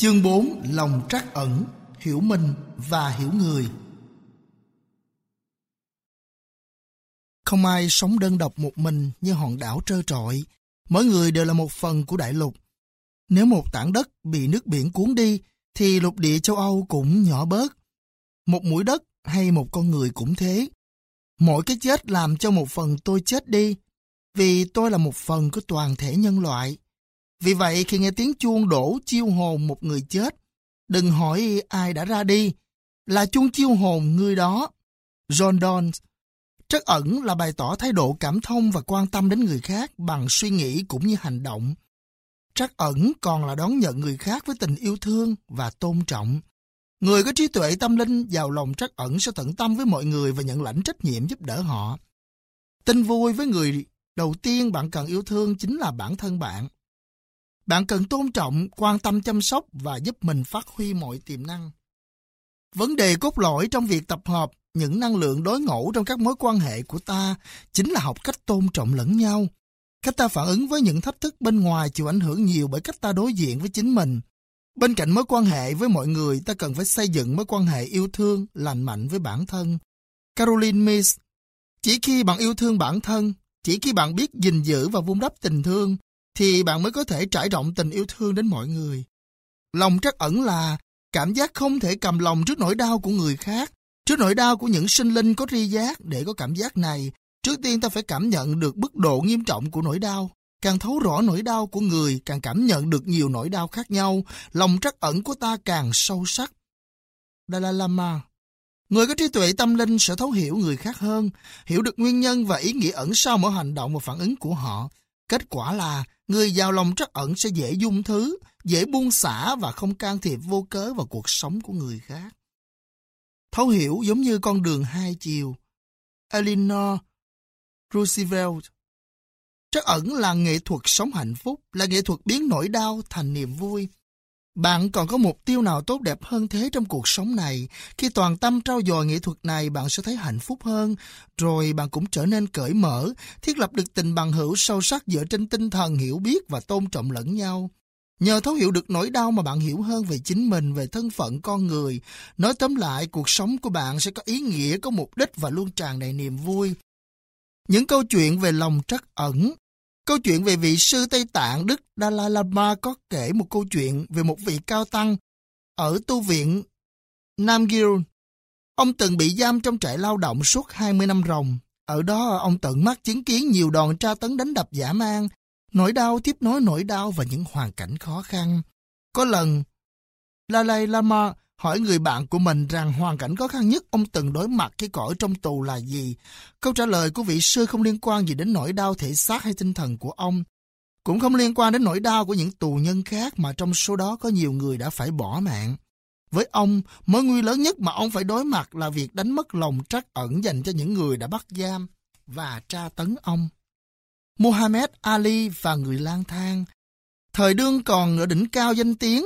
Chương 4. Lòng trắc ẩn, hiểu mình và hiểu người. Không ai sống đơn độc một mình như hòn đảo trơ trọi. Mỗi người đều là một phần của đại lục. Nếu một tảng đất bị nước biển cuốn đi, thì lục địa châu Âu cũng nhỏ bớt. Một mũi đất hay một con người cũng thế. Mỗi cái chết làm cho một phần tôi chết đi, vì tôi là một phần của toàn thể nhân loại. Vì vậy, khi nghe tiếng chuông đổ chiêu hồn một người chết, đừng hỏi ai đã ra đi, là chuông chiêu hồn người đó. John Donne. Trắc ẩn là bày tỏ thái độ cảm thông và quan tâm đến người khác bằng suy nghĩ cũng như hành động. Trắc ẩn còn là đón nhận người khác với tình yêu thương và tôn trọng. Người có trí tuệ tâm linh giàu lòng trắc ẩn sẽ tận tâm với mọi người và nhận lãnh trách nhiệm giúp đỡ họ. Tin vui với người đầu tiên bạn cần yêu thương chính là bản thân bạn. Bạn cần tôn trọng, quan tâm chăm sóc và giúp mình phát huy mọi tiềm năng. Vấn đề cốt lõi trong việc tập hợp những năng lượng đối ngẫu trong các mối quan hệ của ta chính là học cách tôn trọng lẫn nhau. Cách ta phản ứng với những thách thức bên ngoài chịu ảnh hưởng nhiều bởi cách ta đối diện với chính mình. Bên cạnh mối quan hệ với mọi người, ta cần phải xây dựng mối quan hệ yêu thương, lành mạnh với bản thân. Caroline Myss. Chỉ khi bạn yêu thương bản thân, chỉ khi bạn biết gìn giữ và vun đắp tình thương, thì bạn mới có thể trải rộng tình yêu thương đến mọi người. Lòng trắc ẩn là cảm giác không thể cầm lòng trước nỗi đau của người khác, trước nỗi đau của những sinh linh có tri giác. Để có cảm giác này, trước tiên ta phải cảm nhận được mức độ nghiêm trọng của nỗi đau. Càng thấu rõ nỗi đau của người, càng cảm nhận được nhiều nỗi đau khác nhau, lòng trắc ẩn của ta càng sâu sắc. Dalai Lama. Người có trí tuệ tâm linh sẽ thấu hiểu người khác hơn, hiểu được nguyên nhân và ý nghĩa ẩn sau mỗi hành động và phản ứng của họ. Kết quả là người giàu lòng trắc ẩn sẽ dễ dung thứ, dễ buông xả và không can thiệp vô cớ vào cuộc sống của người khác. Thấu hiểu giống như con đường hai chiều. Eleanor Roosevelt. Trắc ẩn là nghệ thuật sống hạnh phúc, là nghệ thuật biến nỗi đau thành niềm vui. Bạn còn có mục tiêu nào tốt đẹp hơn thế trong cuộc sống này? Khi toàn tâm trau dồi nghệ thuật này, bạn sẽ thấy hạnh phúc hơn, rồi bạn cũng trở nên cởi mở, thiết lập được tình bằng hữu sâu sắc dựa trên tinh thần hiểu biết và tôn trọng lẫn nhau. Nhờ thấu hiểu được nỗi đau mà bạn hiểu hơn về chính mình, về thân phận con người. Nói tóm lại, cuộc sống của bạn sẽ có ý nghĩa, có mục đích và luôn tràn đầy niềm vui. Những câu chuyện về lòng trắc ẩn. Câu chuyện về vị sư Tây Tạng Đức Dalai Lama có kể một câu chuyện về một vị cao tăng ở tu viện Namgyal. Ông từng bị giam trong trại lao động suốt 20 năm ròng. Ở đó ông tận mắt chứng kiến nhiều đòn tra tấn đánh đập dã man, nỗi đau tiếp nối nỗi đau và những hoàn cảnh khó khăn. Có lần, Dalai Lama hỏi người bạn của mình rằng hoàn cảnh khó khăn nhất ông từng đối mặt khi còn ở trong tù là gì. Câu trả lời của vị sư không liên quan gì đến nỗi đau thể xác hay tinh thần của ông, cũng không liên quan đến nỗi đau của những tù nhân khác mà trong số đó có nhiều người đã phải bỏ mạng. Với ông, mối nguy lớn nhất mà ông phải đối mặt là việc đánh mất lòng trắc ẩn dành cho những người đã bắt giam và tra tấn ông. Muhammad Ali và người lang thang. Thời đương còn ở đỉnh cao danh tiếng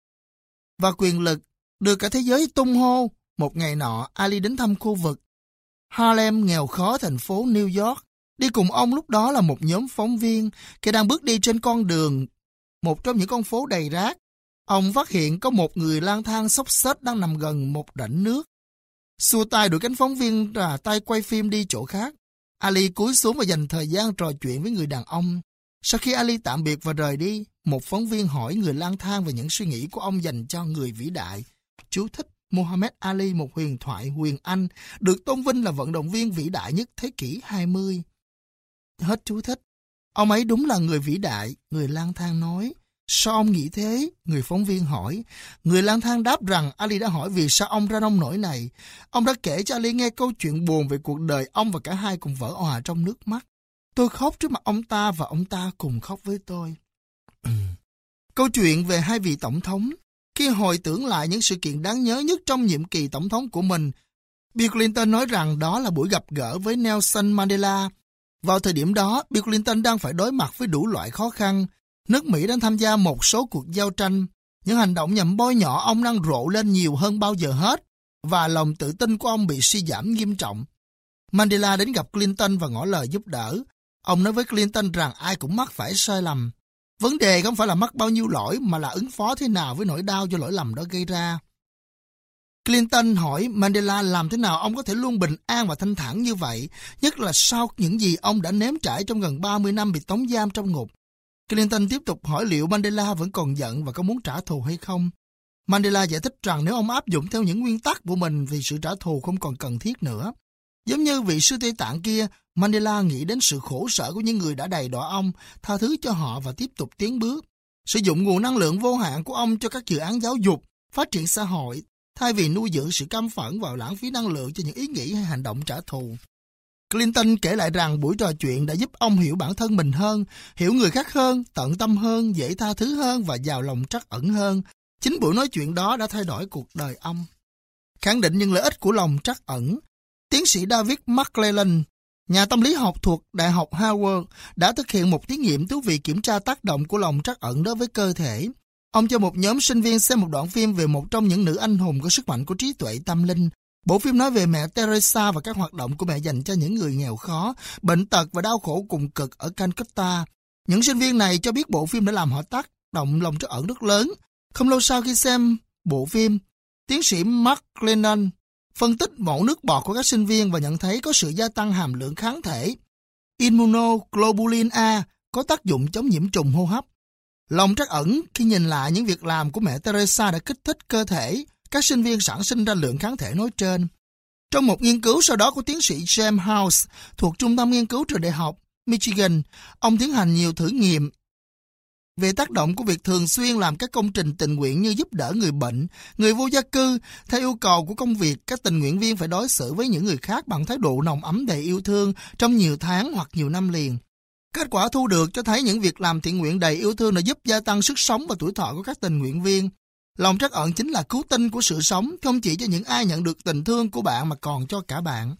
và quyền lực, được cả thế giới tung hô. Một ngày nọ, Ali đến thăm khu vực Harlem nghèo khó thành phố New York. Đi cùng ông lúc đó là một nhóm phóng viên. Khi đang bước đi trên con đường, một trong những con phố đầy rác, ông phát hiện có một người lang thang xốc xếch đang nằm gần một rãnh nước. Xua tay đuổi cánh phóng viên ra tay quay phim đi chỗ khác. Ali cúi xuống và dành thời gian trò chuyện với người đàn ông. Sau khi Ali tạm biệt và rời đi, một phóng viên hỏi người lang thang về những suy nghĩ của ông dành cho người vĩ đại. Chú thích: Muhammad Ali, một huyền thoại huyền Anh, được tôn vinh là vận động viên vĩ đại nhất thế kỷ 20. Hết chú thích. Ông ấy đúng là người vĩ đại, người lang thang nói. Sao ông nghĩ thế? Người phóng viên hỏi. Người lang thang đáp rằng Ali đã hỏi vì sao ông ra nông nỗi này. Ông đã kể cho Ali nghe câu chuyện buồn về cuộc đời ông và cả hai cùng vỡ òa trong nước mắt. Tôi khóc trước mặt ông ta và ông ta cùng khóc với tôi. Câu chuyện về hai vị tổng thống. Khi hồi tưởng lại những sự kiện đáng nhớ nhất trong nhiệm kỳ tổng thống của mình, Bill Clinton nói rằng đó là buổi gặp gỡ với Nelson Mandela. Vào thời điểm đó, Bill Clinton đang phải đối mặt với đủ loại khó khăn. Nước Mỹ đang tham gia một số cuộc giao tranh. Những hành động nhằm bôi nhọ ông đang rộ lên nhiều hơn bao giờ hết, và lòng tự tin của ông bị suy giảm nghiêm trọng. Mandela đến gặp Clinton và ngỏ lời giúp đỡ. Ông nói với Clinton rằng ai cũng mắc phải sai lầm. Vấn đề không phải là mắc bao nhiêu lỗi mà là ứng phó thế nào với nỗi đau do lỗi lầm đó gây ra. Clinton hỏi Mandela làm thế nào ông có thể luôn bình an và thanh thản như vậy, nhất là sau những gì ông đã nếm trải trong gần 30 năm bị tống giam trong ngục. Clinton tiếp tục hỏi liệu Mandela vẫn còn giận và có muốn trả thù hay không. Mandela giải thích rằng nếu ông áp dụng theo những nguyên tắc của mình thì sự trả thù không còn cần thiết nữa. Giống như vị sư Tây Tạng kia, Mandela nghĩ đến sự khổ sở của những người đã đầy đọa ông, tha thứ cho họ và tiếp tục tiến bước. Sử dụng nguồn năng lượng vô hạn của ông cho các dự án giáo dục, phát triển xã hội, thay vì nuôi dưỡng sự căm phẫn và lãng phí năng lượng cho những ý nghĩ hay hành động trả thù. Clinton kể lại rằng buổi trò chuyện đã giúp ông hiểu bản thân mình hơn, hiểu người khác hơn, tận tâm hơn, dễ tha thứ hơn và giàu lòng trắc ẩn hơn. Chính buổi nói chuyện đó đã thay đổi cuộc đời ông. Khẳng định những lợi ích của lòng trắc ẩn, tiến sĩ David McClellan, nhà tâm lý học thuộc Đại học Harvard, đã thực hiện một thí nghiệm thú vị kiểm tra tác động của lòng trắc ẩn đối với cơ thể. Ông cho một nhóm sinh viên xem một đoạn phim về một trong những nữ anh hùng có sức mạnh của trí tuệ tâm linh. Bộ phim nói về mẹ Teresa và các hoạt động của mẹ dành cho những người nghèo khó, bệnh tật và đau khổ cùng cực ở Calcutta. Những sinh viên này cho biết bộ phim đã làm họ tác động lòng trắc ẩn rất lớn. Không lâu sau khi xem bộ phim, tiến sĩ Mark Lennon phân tích mẫu nước bọt của các sinh viên và nhận thấy có sự gia tăng hàm lượng kháng thể immunoglobulin A có tác dụng chống nhiễm trùng hô hấp. Lòng trắc ẩn khi nhìn lại những việc làm của mẹ Teresa đã kích thích cơ thể các sinh viên sản sinh ra lượng kháng thể nói trên. Trong một nghiên cứu sau đó của tiến sĩ James House thuộc Trung tâm Nghiên cứu Trường Đại học Michigan, ông tiến hành nhiều thử nghiệm về tác động của việc thường xuyên làm các công trình tình nguyện như giúp đỡ người bệnh, người vô gia cư. Theo yêu cầu của công việc, các tình nguyện viên phải đối xử với những người khác bằng thái độ nồng ấm đầy yêu thương trong nhiều tháng hoặc nhiều năm liền. Kết quả thu được cho thấy những việc làm thiện nguyện đầy yêu thương đã giúp gia tăng sức sống và tuổi thọ của các tình nguyện viên. Lòng trắc ẩn chính là cứu tinh của sự sống, không chỉ cho những ai nhận được tình thương của bạn mà còn cho cả bạn.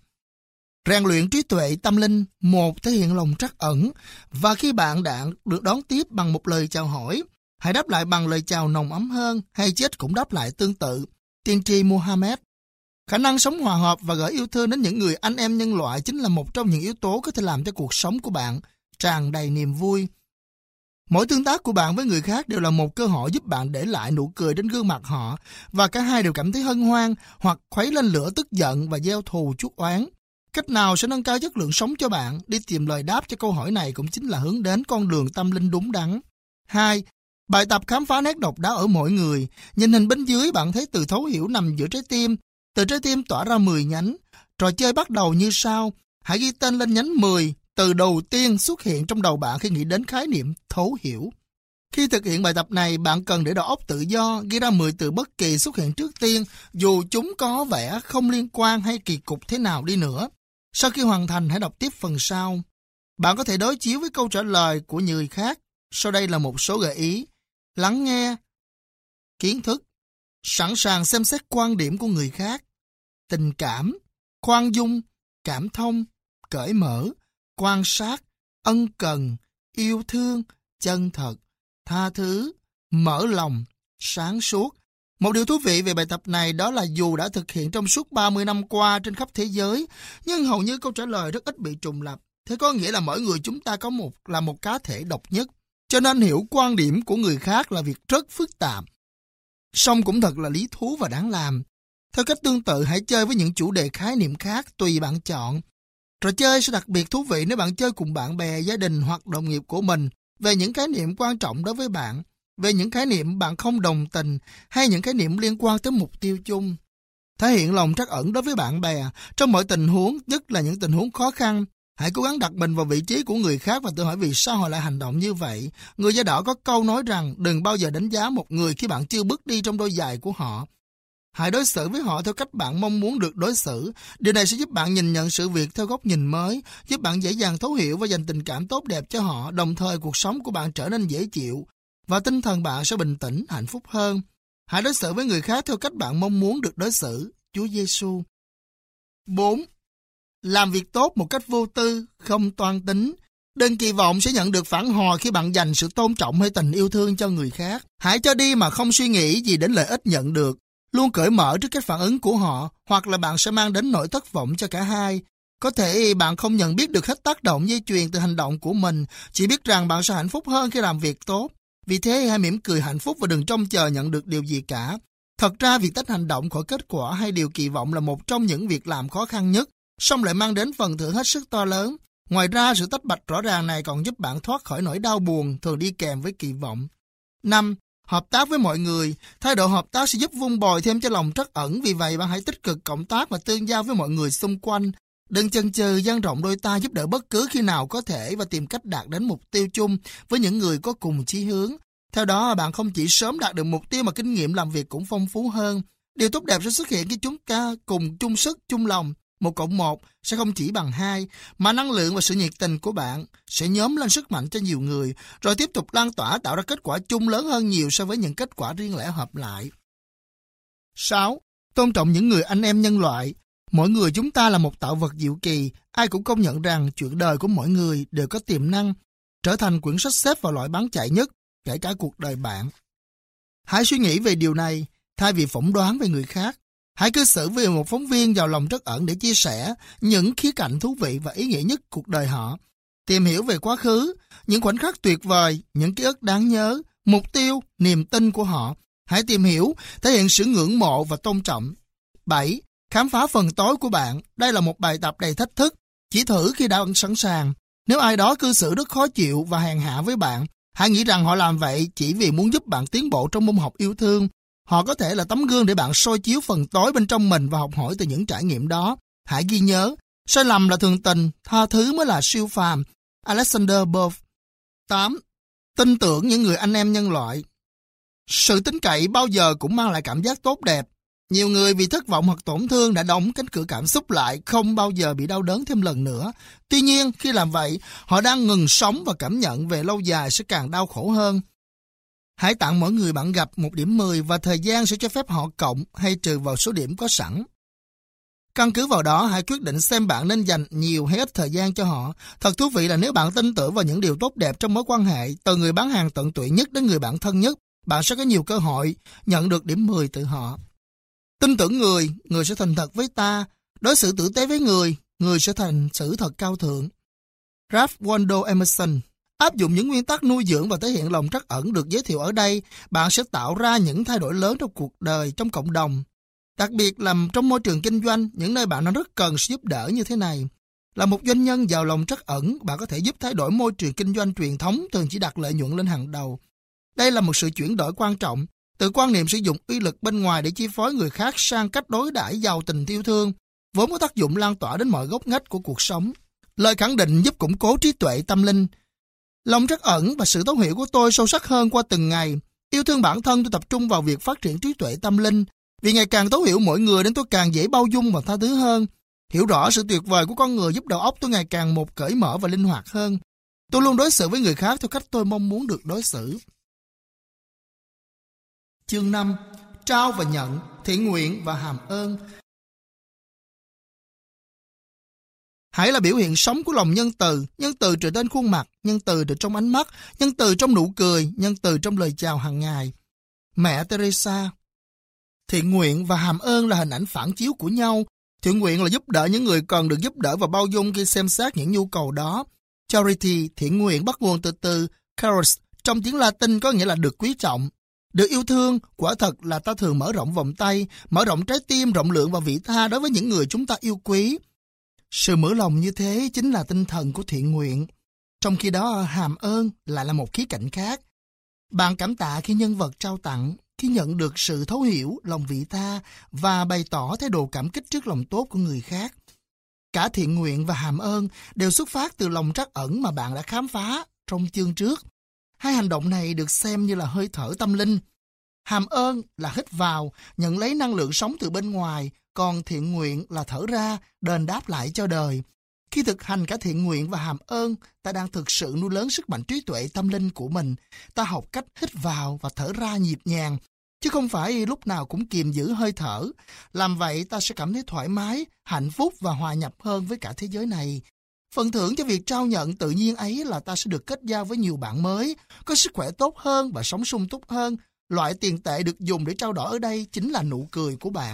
Rèn luyện trí tuệ tâm linh, một thể hiện lòng trắc ẩn, và khi bạn đã được đón tiếp bằng một lời chào hỏi, hãy đáp lại bằng lời chào nồng ấm hơn, hay chết cũng đáp lại tương tự. Tiên tri Muhammad. Khả năng sống hòa hợp và gửi yêu thương đến những người anh em nhân loại chính là một trong những yếu tố có thể làm cho cuộc sống của bạn tràn đầy niềm vui. Mỗi tương tác của bạn với người khác đều là một cơ hội giúp bạn để lại nụ cười trên gương mặt họ, và cả hai đều cảm thấy hân hoan hoặc khuấy lên lửa tức giận và gieo thù chuốc oán. Cách nào sẽ nâng cao chất lượng sống cho bạn? Đi tìm lời đáp cho câu hỏi này cũng chính là hướng đến con đường tâm linh đúng đắn. 2. Bài tập khám phá nét độc đáo ở mỗi người. Nhìn hình bên dưới, bạn thấy từ thấu hiểu nằm giữa trái tim. Từ trái tim tỏa ra 10 nhánh. Trò chơi bắt đầu như sau. Hãy ghi tên lên nhánh 10. Từ đầu tiên xuất hiện trong đầu bạn khi nghĩ đến khái niệm thấu hiểu. Khi thực hiện bài tập này, bạn cần để đầu óc tự do, ghi ra 10 từ bất kỳ xuất hiện trước tiên, dù chúng có vẻ không liên quan hay kỳ cục thế nào đi nữa. Sau khi hoàn thành, hãy đọc tiếp phần sau. Bạn có thể đối chiếu với câu trả lời của người khác. Sau đây là một số gợi ý. Lắng nghe, kiến thức, sẵn sàng xem xét quan điểm của người khác, tình cảm, khoan dung, cảm thông, cởi mở, quan sát, ân cần, yêu thương, chân thật, tha thứ, mở lòng, sáng suốt. Một điều thú vị về bài tập này đó là dù đã thực hiện trong suốt 30 năm qua trên khắp thế giới, nhưng hầu như câu trả lời rất ít bị trùng lặp. Thế có nghĩa là mỗi người chúng ta là một cá thể độc nhất, cho nên hiểu quan điểm của người khác là việc rất phức tạp. Song cũng thật là lý thú và đáng làm. Theo cách tương tự, hãy chơi với những chủ đề khái niệm khác tùy bạn chọn. Trò chơi sẽ đặc biệt thú vị nếu bạn chơi cùng bạn bè, gia đình hoặc đồng nghiệp của mình về những khái niệm quan trọng đối với bạn, về những khái niệm bạn không đồng tình hay những khái niệm liên quan tới mục tiêu chung. Thể hiện lòng trắc ẩn đối với bạn bè trong mọi tình huống, nhất là những tình huống khó khăn. Hãy cố gắng đặt mình vào vị trí của người khác và tự hỏi vì sao họ lại hành động như vậy. Người da đỏ có câu nói rằng đừng bao giờ đánh giá một người khi bạn chưa bước đi trong đôi giày của họ. Hãy đối xử với họ theo cách bạn mong muốn được đối xử. Điều này sẽ giúp bạn nhìn nhận sự việc theo góc nhìn mới, giúp bạn dễ dàng thấu hiểu và dành tình cảm tốt đẹp cho họ, đồng thời cuộc sống của bạn trở nên dễ chịu và tinh thần bạn sẽ bình tĩnh, hạnh phúc hơn. Hãy đối xử với người khác theo cách bạn mong muốn được đối xử. Chúa Giêsu. 4. Làm việc tốt một cách vô tư, không toan tính. Đừng kỳ vọng sẽ nhận được phản hồi khi bạn dành sự tôn trọng hay tình yêu thương cho người khác. Hãy cho đi mà không suy nghĩ gì đến lợi ích nhận được. Luôn cởi mở trước các phản ứng của họ, hoặc là bạn sẽ mang đến nỗi thất vọng cho cả hai. Có thể bạn không nhận biết được hết tác động dây chuyền từ hành động của mình, chỉ biết rằng bạn sẽ hạnh phúc hơn khi làm việc tốt. Vì thế hãy mỉm cười hạnh phúc và đừng trông chờ nhận được điều gì cả. Thật ra việc tách hành động khỏi kết quả hay điều kỳ vọng là một trong những việc làm khó khăn nhất, song lại mang đến phần thưởng hết sức to lớn. Ngoài ra, sự tách bạch rõ ràng này còn giúp bạn thoát khỏi nỗi đau buồn thường đi kèm với kỳ vọng. 5. Hợp tác với mọi người. Thái độ hợp tác sẽ giúp vun bồi thêm cho lòng trắc ẩn, vì vậy bạn hãy tích cực cộng tác và tương giao với mọi người xung quanh. Đừng chần chừ dang rộng đôi tay giúp đỡ bất cứ khi nào có thể và tìm cách đạt đến mục tiêu chung với những người có cùng chí hướng. Theo đó, bạn không chỉ sớm đạt được mục tiêu mà kinh nghiệm làm việc cũng phong phú hơn. Điều tốt đẹp sẽ xuất hiện khi chúng ta cùng chung sức, chung lòng. 1 cộng 1 sẽ không chỉ bằng 2, mà năng lượng và sự nhiệt tình của bạn sẽ nhóm lên sức mạnh cho nhiều người, rồi tiếp tục lan tỏa tạo ra kết quả chung lớn hơn nhiều so với những kết quả riêng lẻ hợp lại. 6. Tôn trọng những người anh em nhân loại. Mỗi người chúng ta là một tạo vật diệu kỳ, ai cũng công nhận rằng chuyện đời của mỗi người đều có tiềm năng trở thành quyển sách xếp vào loại bán chạy nhất, kể cả cuộc đời bạn. Hãy suy nghĩ về điều này, thay vì phỏng đoán về người khác. Hãy cư xử với một phóng viên giàu lòng trắc ẩn để chia sẻ những khía cạnh thú vị và ý nghĩa nhất cuộc đời họ. Tìm hiểu về quá khứ, những khoảnh khắc tuyệt vời, những ký ức đáng nhớ, mục tiêu, niềm tin của họ. Hãy tìm hiểu, thể hiện sự ngưỡng mộ và tôn trọng. 7. Khám phá phần tối của bạn. Đây là một bài tập đầy thách thức. Chỉ thử khi đã sẵn sàng. Nếu ai đó cư xử rất khó chịu và hèn hạ với bạn, hãy nghĩ rằng họ làm vậy chỉ vì muốn giúp bạn tiến bộ trong môn học yêu thương. Họ có thể là tấm gương để bạn soi chiếu phần tối bên trong mình và học hỏi từ những trải nghiệm đó. Hãy ghi nhớ, sai lầm là thường tình, tha thứ mới là siêu phàm. Alexander Bove. 8. Tin tưởng những người anh em nhân loại. Sự tín cậy bao giờ cũng mang lại cảm giác tốt đẹp. Nhiều người vì thất vọng hoặc tổn thương đã đóng cánh cửa cảm xúc lại, không bao giờ bị đau đớn thêm lần nữa. Tuy nhiên, khi làm vậy, họ đang ngừng sống và cảm nhận về lâu dài sẽ càng đau khổ hơn. Hãy tặng mỗi người bạn gặp 1 điểm 10 và thời gian sẽ cho phép họ cộng hay trừ vào số điểm có sẵn. Căn cứ vào đó, hãy quyết định xem bạn nên dành nhiều hay ít thời gian cho họ. Thật thú vị là nếu bạn tin tưởng vào những điều tốt đẹp trong mối quan hệ, từ người bán hàng tận tụy nhất đến người bạn thân nhất, bạn sẽ có nhiều cơ hội nhận được điểm 10 từ họ. Tin tưởng người, người sẽ thành thật với ta. Đối xử tử tế với người sẽ thành xử thật cao thượng. Ralph Waldo Emerson. Áp dụng những nguyên tắc nuôi dưỡng và thể hiện lòng trắc ẩn được giới thiệu ở đây, bạn sẽ tạo ra những thay đổi lớn trong cuộc đời, trong cộng đồng. Đặc biệt là trong môi trường kinh doanh, những nơi bạn đang rất cần sự giúp đỡ như thế này. Là một doanh nhân giàu lòng trắc ẩn, bạn có thể giúp thay đổi môi trường kinh doanh truyền thống thường chỉ đặt lợi nhuận lên hàng đầu. Đây là một sự chuyển đổi quan trọng, từ quan niệm sử dụng uy lực bên ngoài để chi phối người khác sang cách đối đãi giàu tình yêu thương, vốn có tác dụng lan tỏa đến mọi góc ngách của cuộc sống. Lời khẳng định giúp củng cố trí tuệ tâm linh. Lòng trắc ẩn và sự thấu hiểu của tôi sâu sắc hơn qua từng ngày. Yêu thương bản thân, tôi tập trung vào việc phát triển trí tuệ tâm linh. Vì ngày càng thấu hiểu mỗi người nên tôi càng dễ bao dung và tha thứ hơn. Hiểu rõ sự tuyệt vời của con người giúp đầu óc tôi ngày càng một cởi mở và linh hoạt hơn. Tôi luôn đối xử với người khác theo cách tôi mong muốn được đối xử. Chương 5. Trao và nhận, thiện nguyện và hàm ơn. Hãy là biểu hiện sống của lòng nhân từ trên khuôn mặt, nhân từ trong ánh mắt, nhân từ trong nụ cười, nhân từ trong lời chào hàng ngày. Mẹ Teresa. Thiện nguyện và hàm ơn là hình ảnh phản chiếu của nhau. Thiện nguyện là giúp đỡ những người cần được giúp đỡ và bao dung khi xem xét những nhu cầu đó. Charity, thiện nguyện bắt nguồn từ từ caros, trong tiếng Latin có nghĩa là được quý trọng. Được yêu thương, quả thật là ta thường mở rộng vòng tay, mở rộng trái tim, rộng lượng và vị tha đối với những người chúng ta yêu quý. Sự mở lòng như thế chính là tinh thần của thiện nguyện. Trong khi đó, hàm ơn lại là một khía cạnh khác. Bạn cảm tạ khi nhân vật trao tặng, khi nhận được sự thấu hiểu, lòng vị tha và bày tỏ thái độ cảm kích trước lòng tốt của người khác. Cả thiện nguyện và hàm ơn đều xuất phát từ lòng trắc ẩn mà bạn đã khám phá trong chương trước. Hai hành động này được xem như là hơi thở tâm linh. Hàm ơn là hít vào, nhận lấy năng lượng sống từ bên ngoài, còn thiện nguyện là thở ra, đền đáp lại cho đời. Khi thực hành cả thiện nguyện và hàm ơn, ta đang thực sự nuôi lớn sức mạnh trí tuệ tâm linh của mình. Ta học cách hít vào và thở ra nhịp nhàng, chứ không phải lúc nào cũng kiềm giữ hơi thở. Làm vậy ta sẽ cảm thấy thoải mái, hạnh phúc và hòa nhập hơn với cả thế giới này. Phần thưởng cho việc trao nhận tự nhiên ấy là ta sẽ được kết giao với nhiều bạn mới, có sức khỏe tốt hơn và sống sung túc hơn. Loại tiền tệ được dùng để trao đổi ở đây chính là nụ cười của bạn.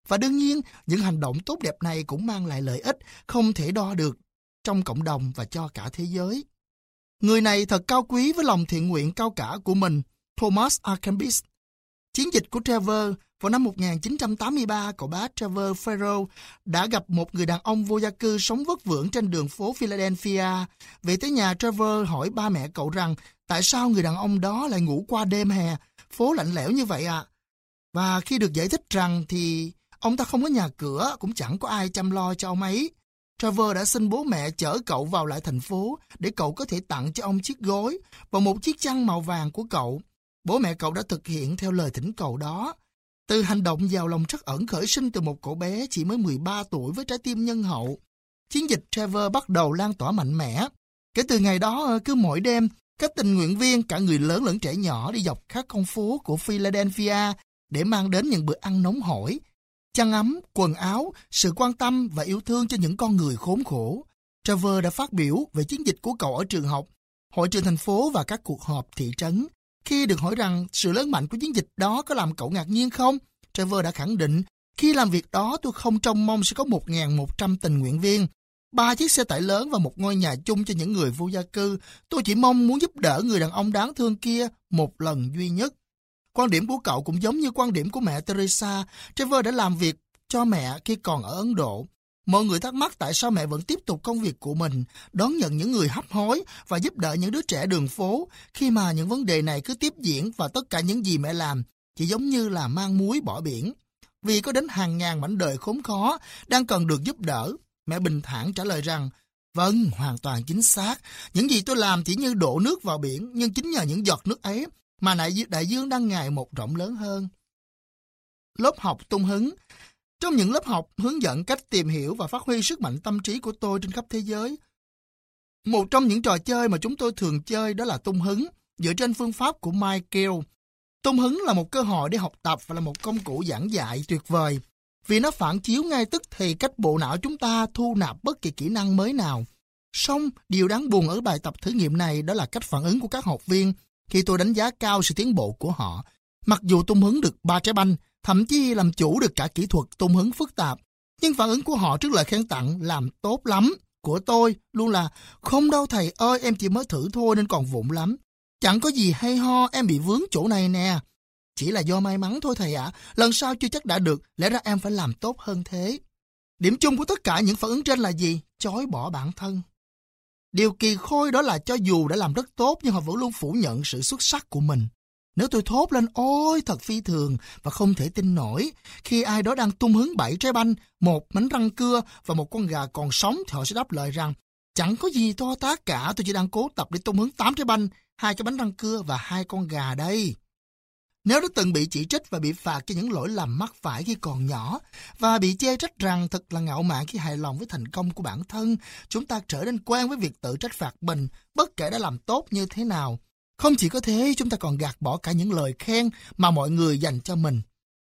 Và đương nhiên, những hành động tốt đẹp này cũng mang lại lợi ích không thể đo được trong cộng đồng và cho cả thế giới. Người này thật cao quý với lòng thiện nguyện cao cả của mình, Thomas A. Kempis. Chiến dịch của Trevor vào năm 1983, cậu bé Trevor Farrell đã gặp một người đàn ông vô gia cư sống vất vưởng trên đường phố Philadelphia. Về tới nhà, Trevor hỏi ba mẹ cậu rằng tại sao người đàn ông đó lại ngủ qua đêm hè, phố lạnh lẽo như vậy ạ. Và khi được giải thích rằng thì ông ta không có nhà cửa, cũng chẳng có ai chăm lo cho ông ấy, Trevor đã xin bố mẹ chở cậu vào lại thành phố để cậu có thể tặng cho ông chiếc gối và một chiếc chăn màu vàng của cậu. Bố mẹ cậu đã thực hiện theo lời thỉnh cầu đó. Từ hành động giàu lòng trắc ẩn khởi sinh từ một cậu bé chỉ mới 13 tuổi với trái tim nhân hậu, chiến dịch Trevor bắt đầu lan tỏa mạnh mẽ. Kể từ ngày đó, cứ mỗi đêm, các tình nguyện viên, cả người lớn lẫn trẻ nhỏ, đi dọc các con phố của Philadelphia để mang đến những bữa ăn nóng hổi, chăn ấm, quần áo, sự quan tâm và yêu thương cho những con người khốn khổ. Trevor đã phát biểu về chiến dịch của cậu ở trường học, hội trường thành phố và các cuộc họp thị trấn. Khi được hỏi rằng sự lớn mạnh của chiến dịch đó có làm cậu ngạc nhiên không, Trevor đã khẳng định, khi làm việc đó tôi không trông mong sẽ có 1.100 tình nguyện viên, 3 chiếc xe tải lớn và một ngôi nhà chung cho những người vô gia cư. Tôi chỉ mong muốn giúp đỡ người đàn ông đáng thương kia một lần duy nhất. Quan điểm của cậu cũng giống như quan điểm của mẹ Teresa. Trevor đã làm việc cho mẹ khi còn ở Ấn Độ. Mọi người thắc mắc tại sao mẹ vẫn tiếp tục công việc của mình, đón nhận những người hấp hối và giúp đỡ những đứa trẻ đường phố, khi mà những vấn đề này cứ tiếp diễn và tất cả những gì mẹ làm chỉ giống như là mang muối bỏ biển. Vì có đến hàng ngàn mảnh đời khốn khó đang cần được giúp đỡ, mẹ bình thản trả lời rằng, vâng, hoàn toàn chính xác, những gì tôi làm chỉ như đổ nước vào biển, nhưng chính nhờ những giọt nước ấy mà đại dương đang ngày một rộng lớn hơn. Lớp học tung hứng. Trong những lớp học hướng dẫn cách tìm hiểu và phát huy sức mạnh tâm trí của tôi trên khắp thế giới, một trong những trò chơi mà chúng tôi thường chơi đó là tung hứng, dựa trên phương pháp của Michael. Tung hứng là một cơ hội để học tập và là một công cụ giảng dạy tuyệt vời, vì nó phản chiếu ngay tức thì cách bộ não chúng ta thu nạp bất kỳ kỹ năng mới nào. Song, điều đáng buồn ở bài tập thử nghiệm này đó là cách phản ứng của các học viên khi tôi đánh giá cao sự tiến bộ của họ. Mặc dù tung hứng được 3 trái banh, thậm chí làm chủ được cả kỹ thuật tung hứng phức tạp, nhưng phản ứng của họ trước lời khen tặng làm tốt lắm của tôi luôn là không đâu thầy ơi, em chỉ mới thử thôi nên còn vụng lắm. Chẳng có gì hay ho, em bị vướng chỗ này nè. Chỉ là do may mắn thôi thầy ạ, lần sau chưa chắc đã được, lẽ ra em phải làm tốt hơn thế. Điểm chung của tất cả những phản ứng trên là gì? Chối bỏ bản thân. Điều kỳ khôi đó là cho dù đã làm rất tốt nhưng họ vẫn luôn phủ nhận sự xuất sắc của mình. Nếu tôi thốt lên ôi thật phi thường và không thể tin nổi, khi ai đó đang tung hứng 7 trái banh, 1 bánh răng cưa và một con gà còn sống thì họ sẽ đáp lời rằng chẳng có gì to tát cả, tôi chỉ đang cố tập để tung hứng 8 trái banh, 2 cái bánh răng cưa và 2 con gà đây. Nếu đã từng bị chỉ trích và bị phạt cho những lỗi lầm mắc phải khi còn nhỏ và bị chê trách rằng thật là ngạo mạn khi hài lòng với thành công của bản thân, chúng ta trở nên quen với việc tự trách phạt mình bất kể đã làm tốt như thế nào. Không chỉ có thế, chúng ta còn gạt bỏ cả những lời khen mà mọi người dành cho mình.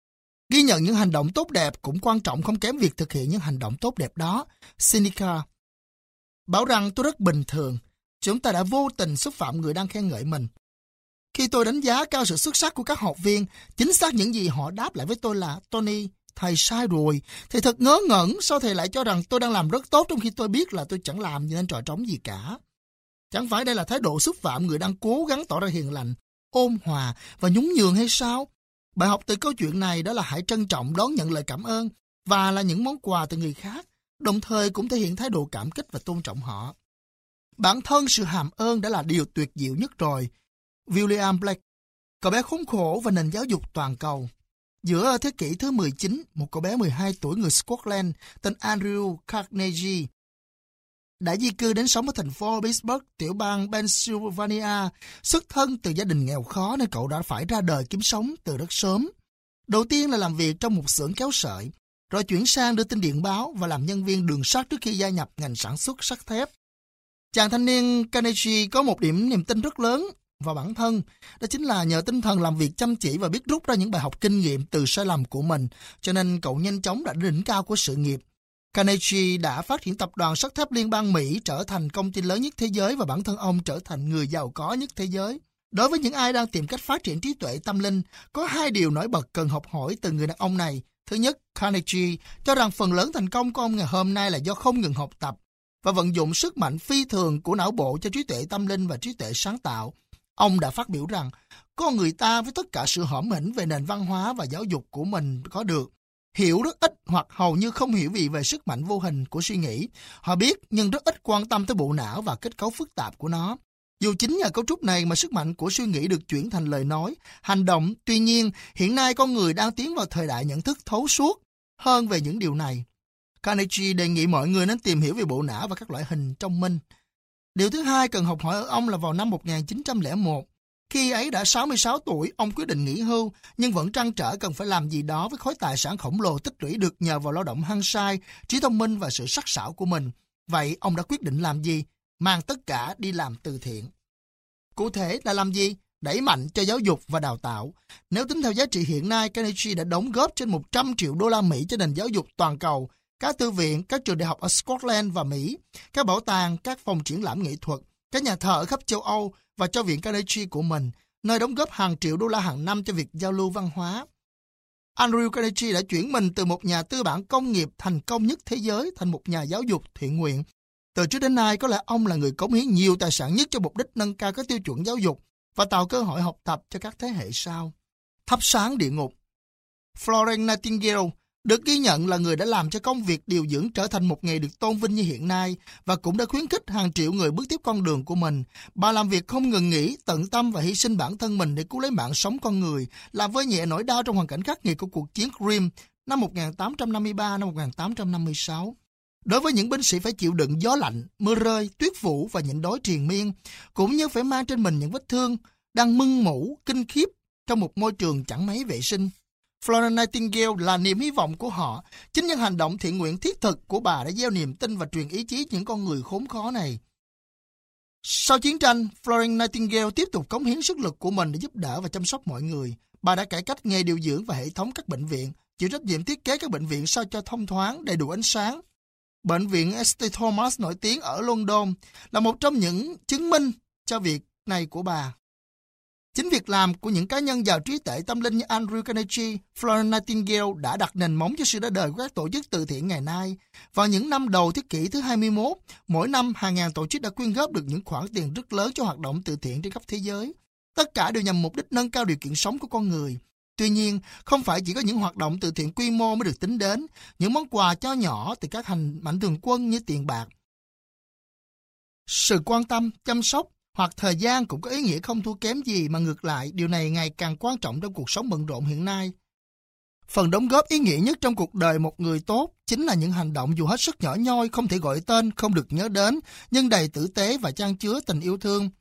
Ghi nhận những hành động tốt đẹp cũng quan trọng không kém việc thực hiện những hành động tốt đẹp đó. Seneca bảo rằng tôi rất bình thường, chúng ta đã vô tình xúc phạm người đang khen ngợi mình. Khi tôi đánh giá cao sự xuất sắc của các học viên, chính xác những gì họ đáp lại với tôi là Tony, thầy sai rồi, thầy thật ngớ ngẩn, sao thầy lại cho rằng tôi đang làm rất tốt trong khi tôi biết là tôi chẳng làm nên trò trống gì cả. Chẳng phải đây là thái độ xúc phạm người đang cố gắng tỏ ra hiền lành, ôn hòa và nhún nhường hay sao? Bài học từ câu chuyện này đó là hãy trân trọng đón nhận lời cảm ơn và là những món quà từ người khác, đồng thời cũng thể hiện thái độ cảm kích và tôn trọng họ. Bản thân sự hàm ơn đã là điều tuyệt diệu nhất rồi. William Blake, cậu bé khốn khổ và nền giáo dục toàn cầu. Giữa thế kỷ thứ 19, một cậu bé 12 tuổi người Scotland tên Andrew Carnegie đã di cư đến sống ở thành phố Pittsburgh, tiểu bang Pennsylvania. Xuất thân từ gia đình nghèo khó nên cậu đã phải ra đời kiếm sống từ rất sớm. Đầu tiên là làm việc trong một xưởng kéo sợi, rồi chuyển sang đưa tin điện báo và làm nhân viên đường sắt trước khi gia nhập ngành sản xuất sắt thép. Chàng thanh niên Carnegie có một niềm tin rất lớn vào bản thân, đó chính là nhờ tinh thần làm việc chăm chỉ và biết rút ra những bài học kinh nghiệm từ sai lầm của mình, cho nên cậu nhanh chóng đạt đến đỉnh cao của sự nghiệp. Carnegie đã phát triển tập đoàn sắt thép liên bang Mỹ trở thành công ty lớn nhất thế giới và bản thân ông trở thành người giàu có nhất thế giới. Đối với những ai đang tìm cách phát triển trí tuệ tâm linh, có 2 điều nổi bật cần học hỏi từ người đàn ông này. Thứ nhất, Carnegie cho rằng phần lớn thành công của ông ngày hôm nay là do không ngừng học tập và vận dụng sức mạnh phi thường của não bộ cho trí tuệ tâm linh và trí tuệ sáng tạo. Ông đã phát biểu rằng, con người ta với tất cả sự hõm hỉnh về nền văn hóa và giáo dục của mình có được, hiểu rất ít hoặc hầu như không hiểu gì về sức mạnh vô hình của suy nghĩ. Họ biết nhưng rất ít quan tâm tới bộ não và kết cấu phức tạp của nó. Dù chính nhờ cấu trúc này mà sức mạnh của suy nghĩ được chuyển thành lời nói, hành động, tuy nhiên hiện nay con người đang tiến vào thời đại nhận thức thấu suốt hơn về những điều này. Carnegie đề nghị mọi người nên tìm hiểu về bộ não và các loại hình trong minh. Điều thứ hai cần học hỏi ở ông là vào năm 1901. Khi ấy đã 66 tuổi, ông quyết định nghỉ hưu, nhưng vẫn trăn trở cần phải làm gì đó với khối tài sản khổng lồ tích lũy được nhờ vào lao động hăng say, trí thông minh và sự sắc sảo của mình. Vậy ông đã quyết định làm gì? Mang tất cả đi làm từ thiện. Cụ thể là làm gì? Đẩy mạnh cho giáo dục và đào tạo. Nếu tính theo giá trị hiện nay, Carnegie đã đóng góp trên 100 triệu đô la Mỹ cho nền giáo dục toàn cầu, các thư viện, các trường đại học ở Scotland và Mỹ, các bảo tàng, các phòng triển lãm nghệ thuật, các nhà thờ ở khắp châu Âu và cho viện Carnegie của mình, nơi đóng góp hàng triệu đô la hàng năm cho việc giao lưu văn hóa. Andrew Carnegie đã chuyển mình từ một nhà tư bản công nghiệp thành công nhất thế giới thành một nhà giáo dục thiện nguyện. Từ trước đến nay, có lẽ ông là người cống hiến nhiều tài sản nhất cho mục đích nâng cao các tiêu chuẩn giáo dục và tạo cơ hội học tập cho các thế hệ sau. Thắp sáng địa ngục. Florence Nightingale được ghi nhận là người đã làm cho công việc điều dưỡng trở thành một nghề được tôn vinh như hiện nay và cũng đã khuyến khích hàng triệu người bước tiếp con đường của mình. Bà làm việc không ngừng nghỉ, tận tâm và hy sinh bản thân mình để cứu lấy mạng sống con người, làm vơi nhẹ nỗi đau trong hoàn cảnh khắc nghiệt của cuộc chiến Crimea năm 1853-1856. Đối với những binh sĩ phải chịu đựng gió lạnh, mưa rơi, tuyết phủ và nhịn đói triền miên, cũng như phải mang trên mình những vết thương đang mưng mủ, kinh khiếp trong một môi trường chẳng mấy vệ sinh. Florence Nightingale là niềm hy vọng của họ. Chính những hành động thiện nguyện thiết thực của bà đã gieo niềm tin và truyền ý chí những con người khốn khó này. Sau chiến tranh, Florence Nightingale tiếp tục cống hiến sức lực của mình để giúp đỡ và chăm sóc mọi người. Bà đã cải cách nghề điều dưỡng và hệ thống các bệnh viện, chịu trách nhiệm thiết kế các bệnh viện sao cho thông thoáng, đầy đủ ánh sáng. Bệnh viện St. Thomas nổi tiếng ở London là một trong những chứng minh cho việc này của bà. Chính việc làm của những cá nhân giàu trí tuệ tâm linh như Andrew Carnegie, Florence Nightingale đã đặt nền móng cho sự ra đời của các tổ chức từ thiện ngày nay. Vào những năm đầu thế kỷ thứ 21, mỗi năm hàng ngàn tổ chức đã quyên góp được những khoản tiền rất lớn cho hoạt động từ thiện trên khắp thế giới. Tất cả đều nhằm mục đích nâng cao điều kiện sống của con người. Tuy nhiên, không phải chỉ có những hoạt động từ thiện quy mô mới được tính đến, những món quà nho nhỏ từ các mạnh thường quân như tiền bạc, sự quan tâm, chăm sóc hoặc thời gian cũng có ý nghĩa không thua kém gì, mà ngược lại, điều này ngày càng quan trọng trong cuộc sống bận rộn hiện nay. Phần đóng góp ý nghĩa nhất trong cuộc đời một người tốt chính là những hành động dù hết sức nhỏ nhoi, không thể gọi tên, không được nhớ đến, nhưng đầy tử tế và chan chứa tình yêu thương.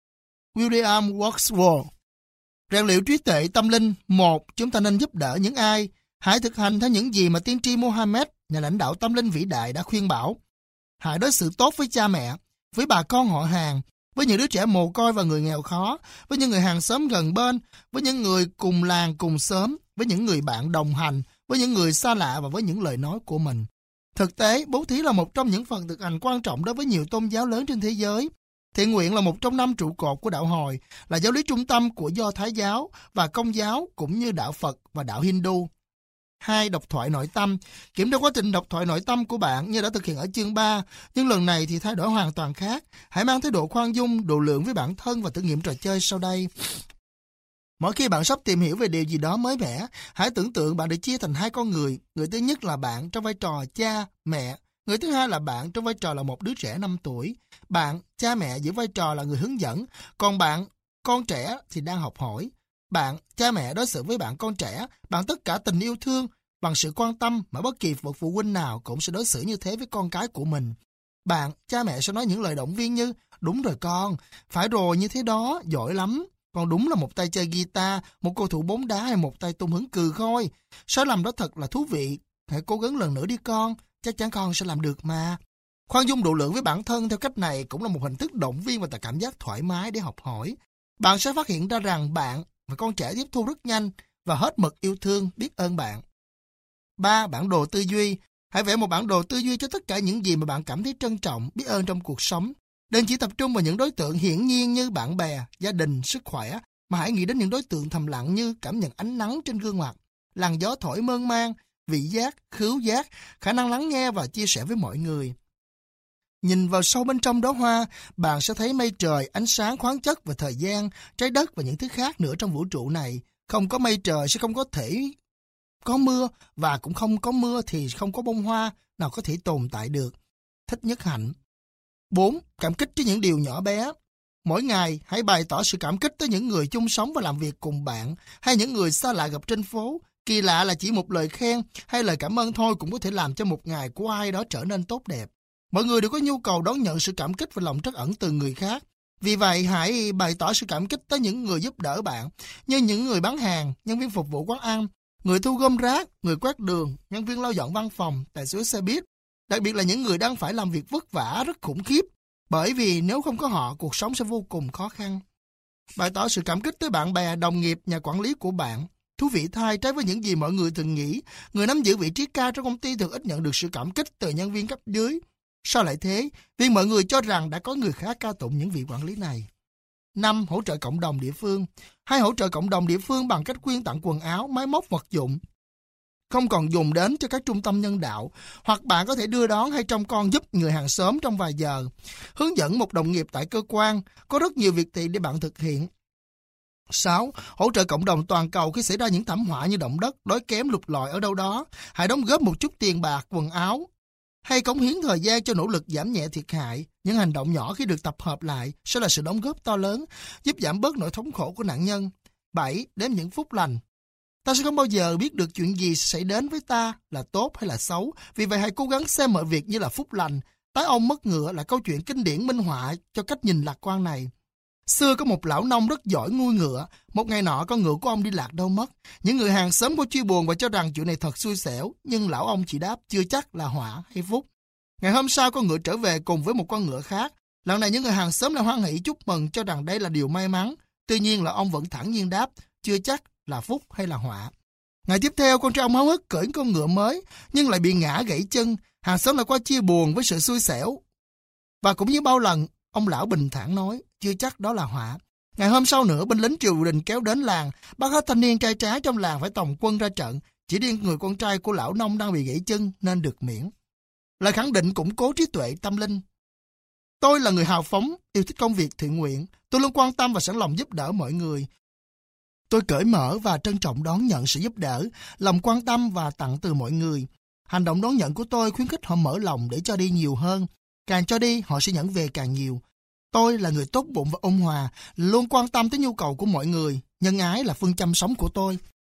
William Wordsworth. Rèn luyện trí tuệ tâm linh. 1. Chúng ta nên giúp đỡ những ai? Hãy thực hành theo những gì mà tiên tri Mohammed, nhà lãnh đạo tâm linh vĩ đại, đã khuyên bảo. Hãy đối xử tốt với cha mẹ, với bà con họ hàng, với những đứa trẻ mồ côi và người nghèo khó, với những người hàng xóm gần bên, với những người cùng làng cùng xóm, với những người bạn đồng hành, với những người xa lạ và với những lời nói của mình. Thực tế, bố thí là một trong những phần thực hành quan trọng đối với nhiều tôn giáo lớn trên thế giới. Thiện nguyện là một trong 5 trụ cột của đạo Hồi, là giáo lý trung tâm của Do Thái giáo và Công giáo cũng như đạo Phật và đạo Hindu. 2. Độc thoại nội tâm. Kiểm tra quá trình độc thoại nội tâm của bạn như đã thực hiện ở chương 3, nhưng lần này thì thay đổi hoàn toàn khác. Hãy mang thái độ khoan dung, độ lượng với bản thân và thử nghiệm trò chơi sau đây. Mỗi khi bạn sắp tìm hiểu về điều gì đó mới mẻ, hãy tưởng tượng bạn được chia thành 2 con người. Người thứ nhất là bạn trong vai trò cha, mẹ. Người thứ hai là bạn trong vai trò là một đứa trẻ 5 tuổi. Bạn, cha mẹ giữ vai trò là người hướng dẫn, còn bạn, con trẻ thì đang học hỏi. Bạn, cha mẹ đối xử với bạn con trẻ bằng tất cả tình yêu thương, bằng sự quan tâm mà bất kỳ bậc phụ huynh nào cũng sẽ đối xử như thế với con cái của mình. Bạn, cha mẹ sẽ nói những lời động viên như: đúng rồi con, phải rồi, như thế đó, giỏi lắm. Con đúng là một tay chơi guitar, một cầu thủ bóng đá hay một tay tung hứng cừ khôi. Sai lầm đó thật là thú vị. Hãy cố gắng lần nữa đi con, chắc chắn con sẽ làm được mà. Khoan dung độ lượng với bản thân theo cách này cũng là một hình thức động viên và tạo cảm giác thoải mái để học hỏi. Bạn sẽ phát hiện ra rằng bạn và con trẻ tiếp thu rất nhanh và hết mực yêu thương, biết ơn bạn. 3. Bản đồ tư duy. Hãy vẽ một bản đồ tư duy cho tất cả những gì mà bạn cảm thấy trân trọng, biết ơn trong cuộc sống. Đừng chỉ tập trung vào những đối tượng hiển nhiên như bạn bè, gia đình, sức khỏe, mà hãy nghĩ đến những đối tượng thầm lặng như cảm nhận ánh nắng trên gương mặt, làn gió thổi mơn man, vị giác, khứu giác, khả năng lắng nghe và chia sẻ với mọi người. Nhìn vào sâu bên trong đóa hoa, bạn sẽ thấy mây trời, ánh sáng, khoáng chất và thời gian, trái đất và những thứ khác nữa trong vũ trụ này. Không có mây trời sẽ không có thể có mưa, và cũng không có mưa thì không có bông hoa nào có thể tồn tại được. Thích Nhất Hạnh. 4. Cảm kích với những điều nhỏ bé. Mỗi ngày, hãy bày tỏ sự cảm kích tới những người chung sống và làm việc cùng bạn, hay những người xa lạ gặp trên phố. Kỳ lạ là chỉ một lời khen hay lời cảm ơn thôi cũng có thể làm cho một ngày của ai đó trở nên tốt đẹp. Mọi người đều có nhu cầu đón nhận sự cảm kích và lòng trắc ẩn từ người khác. Vì vậy, hãy bày tỏ sự cảm kích tới những người giúp đỡ bạn, như những người bán hàng, nhân viên phục vụ quán ăn, người thu gom rác, người quét đường, nhân viên lau dọn văn phòng, tài xế xe buýt. Đặc biệt là những người đang phải làm việc vất vả rất khủng khiếp, bởi vì nếu không có họ, cuộc sống sẽ vô cùng khó khăn. Bày tỏ sự cảm kích tới bạn bè, đồng nghiệp, nhà quản lý của bạn. Thú vị thay, trái với những gì mọi người thường nghĩ, người nắm giữ vị trí cao trong công ty thường ít nhận được sự cảm kích từ nhân viên cấp dưới. Sao lại thế? Vì mọi người cho rằng đã có người khác ca tụng những vị quản lý này. 5. Hỗ trợ cộng đồng địa phương. Hãy hỗ trợ cộng đồng địa phương bằng cách quyên tặng quần áo, máy móc vật dụng không còn dùng đến cho các trung tâm nhân đạo, hoặc bạn có thể đưa đón hay trông con giúp người hàng xóm trong vài giờ. Hướng dẫn một đồng nghiệp tại cơ quan, có rất nhiều việc tiện để bạn thực hiện. 6. Hỗ trợ cộng đồng toàn cầu khi xảy ra những thảm họa như động đất, đói kém, lụt lội ở đâu đó. Hãy đóng góp một chút tiền bạc, quần áo, hay cống hiến thời gian cho nỗ lực giảm nhẹ thiệt hại. Những hành động nhỏ khi được tập hợp lại sẽ là sự đóng góp to lớn, giúp giảm bớt nỗi thống khổ của nạn nhân. 7. Đếm những phút lành. Ta sẽ không bao giờ biết được chuyện gì sẽ đến với ta, là tốt hay là xấu. Vì vậy hãy cố gắng xem mọi việc như là phúc lành. Tái ông mất ngựa là câu chuyện kinh điển minh họa cho cách nhìn lạc quan này. Xưa có một lão nông rất giỏi nuôi ngựa. Một ngày nọ con ngựa của ông đi lạc đâu mất. Những người hàng xóm có chia buồn và cho rằng chuyện này thật xui xẻo. Nhưng lão ông chỉ đáp chưa chắc là họa hay phúc. Ngày hôm sau con ngựa trở về cùng với một con ngựa khác. Lần này những người hàng xóm lại hoan hỉ chúc mừng, cho rằng đây là điều may mắn. Tuy nhiên là ông vẫn thản nhiên đáp chưa chắc là phúc hay là họa. Ngày tiếp theo, con trai ông háo hức cưỡi con ngựa mới, nhưng lại bị ngã gãy chân. Hàng xóm lại qua chia buồn với sự xui xẻo. Và cũng như bao lần, ông lão bình thản nói, chưa chắc đó là họa. Ngày hôm sau nữa, binh lính triều đình kéo đến làng, bắt hết thanh niên trai trá trong làng phải tòng quân ra trận. Chỉ riêng người con trai của lão nông đang bị gãy chân nên được miễn. Lời khẳng định củng cố trí tuệ tâm linh. Tôi là người hào phóng, yêu thích công việc thiện nguyện. Tôi luôn quan tâm và sẵn lòng giúp đỡ mọi người. Tôi cởi mở và trân trọng đón nhận sự giúp đỡ, lòng quan tâm và tặng từ mọi người. Hành động đón nhận của tôi khuyến khích họ mở lòng để cho đi nhiều hơn. Càng cho đi, họ sẽ nhận về càng nhiều. Tôi là người tốt bụng và ôn hòa, luôn quan tâm tới nhu cầu của mọi người. Nhân ái là phương châm sống của tôi.